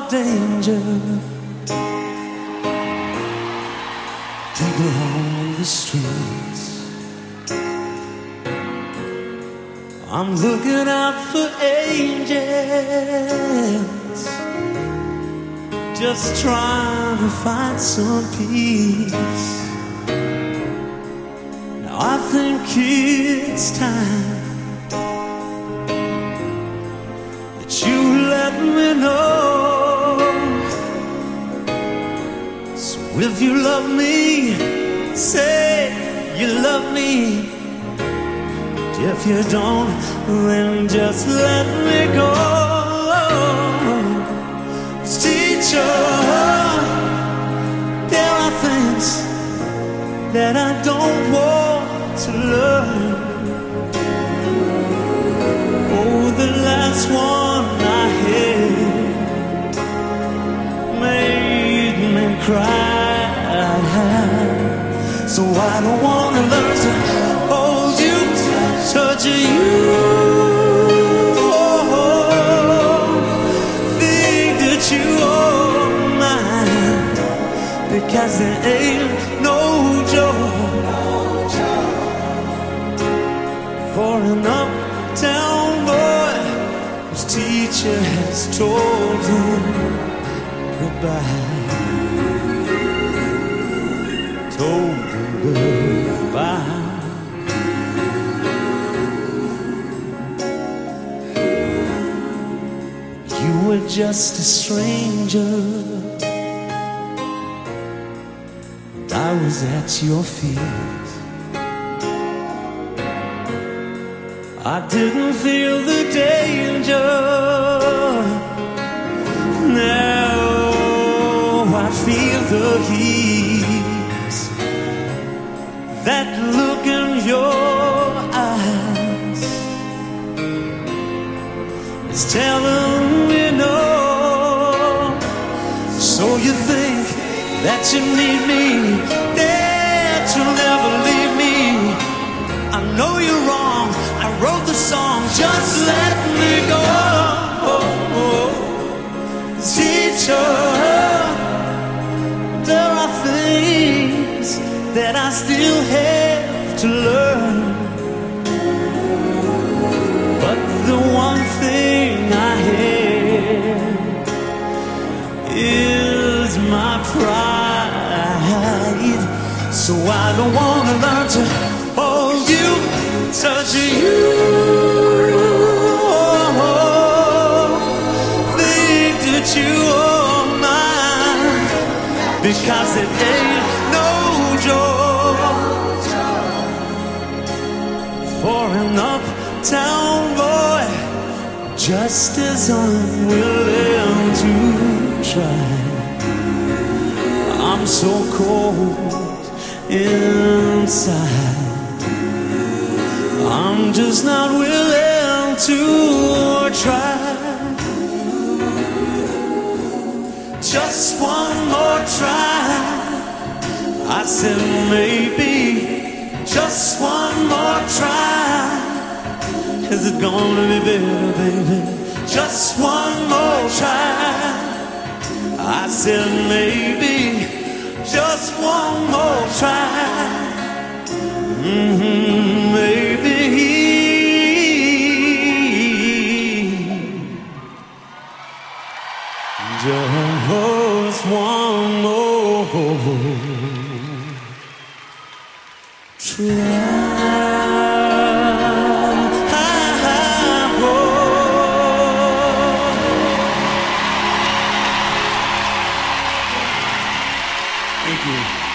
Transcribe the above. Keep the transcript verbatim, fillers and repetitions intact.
danger. People on the streets, I'm looking out for angels, just trying to find some peace. Now I think it's time that you let me know. So if you love me, say you love me. If you don't, then just let me go. Teacher, there are things that I don't want to learn. Oh, the last one I had made me cry. So I don't want to learn to hold you, touch you, oh, think that you are mine, because there ain't no joy for an uptown boy whose teacher has told him goodbye. Told him goodbye. You were just a stranger, and I was at your feet. I didn't feel the danger. Now I feel the heat. That look in your eyes is telling me no. So you think that you need me, that you'll never leave me. I know you're wrong, I wrote the song, just let me go. Oh, oh. Teacher, there are things that I still have to learn, but the one thing I have is my pride. So I don't want to learn to hold you, touch you, oh, think that you are mine, because it ain't no joy for an uptown boy just as unwilling to try. I'm so cold inside, I'm just not willing to try. Just one more try, I said maybe. Just one more try, is it gonna be better, baby? Just one more try, I said maybe. Just one more try, mm-hmm, maybe. Just one more try. Thank you.